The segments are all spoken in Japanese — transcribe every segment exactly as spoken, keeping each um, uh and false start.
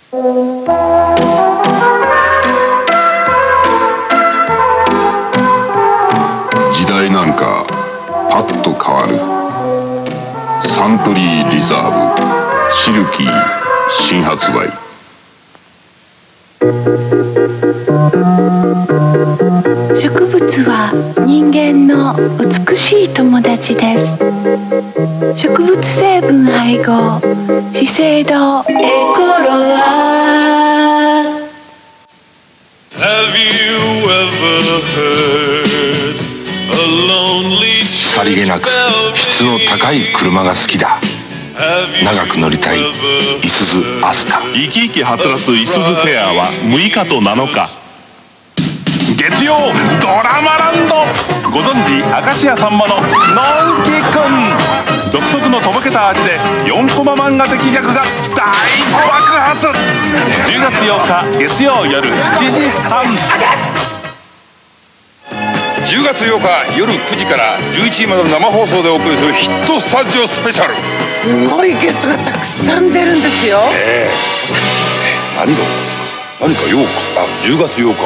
時代なんかパッと変わる。サントリーリザーブシルキー新発売。 植物は人間の美しい友達です。植物成分配合資生堂エコロワ。 さりげなく質の高い車が好きだ。長く乗りたいいすゞアスタ。 生き生きはつらついすゞフェアはむいかとなのか。月曜ドラマランド。ご存知明石家さんまののんきくん。独特のとぼけた味でよんコマ漫画的ギャグが大爆発。じゅうがつようか月曜夜しちじはん。 じゅうがつようか夜くじからじゅういちじまでの生放送でお送りするヒットスタジオスペシャル。 すごいゲストがたくさん出るんですよ。 ええー、何が何かようか。あ、じゅうがつようか。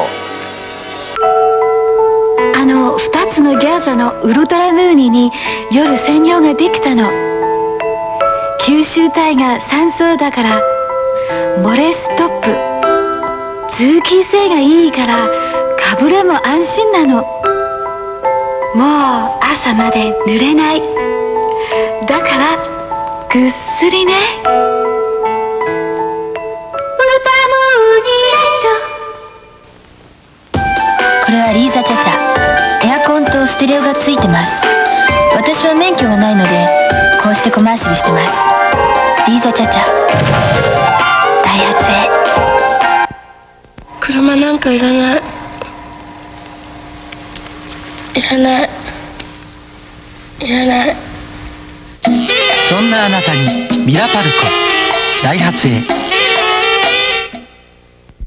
あのふたつのギャザのウルトラムーニに夜専用ができたの。吸収体が酸素だから漏れストップ。通気性がいいからかぶれも安心なの。もう朝まで濡れない。だからぐっすりね。ウルトラムーニライト。 これはリーザチャチャ。エアコンとステレオがついてます。私は免許がないのでこうしてコマーシャルしてます。リーザチャチャ、ダイハツへ。 車なんかいらない。いらないいらない。 そんなあなたにミラパルコダイハツへ。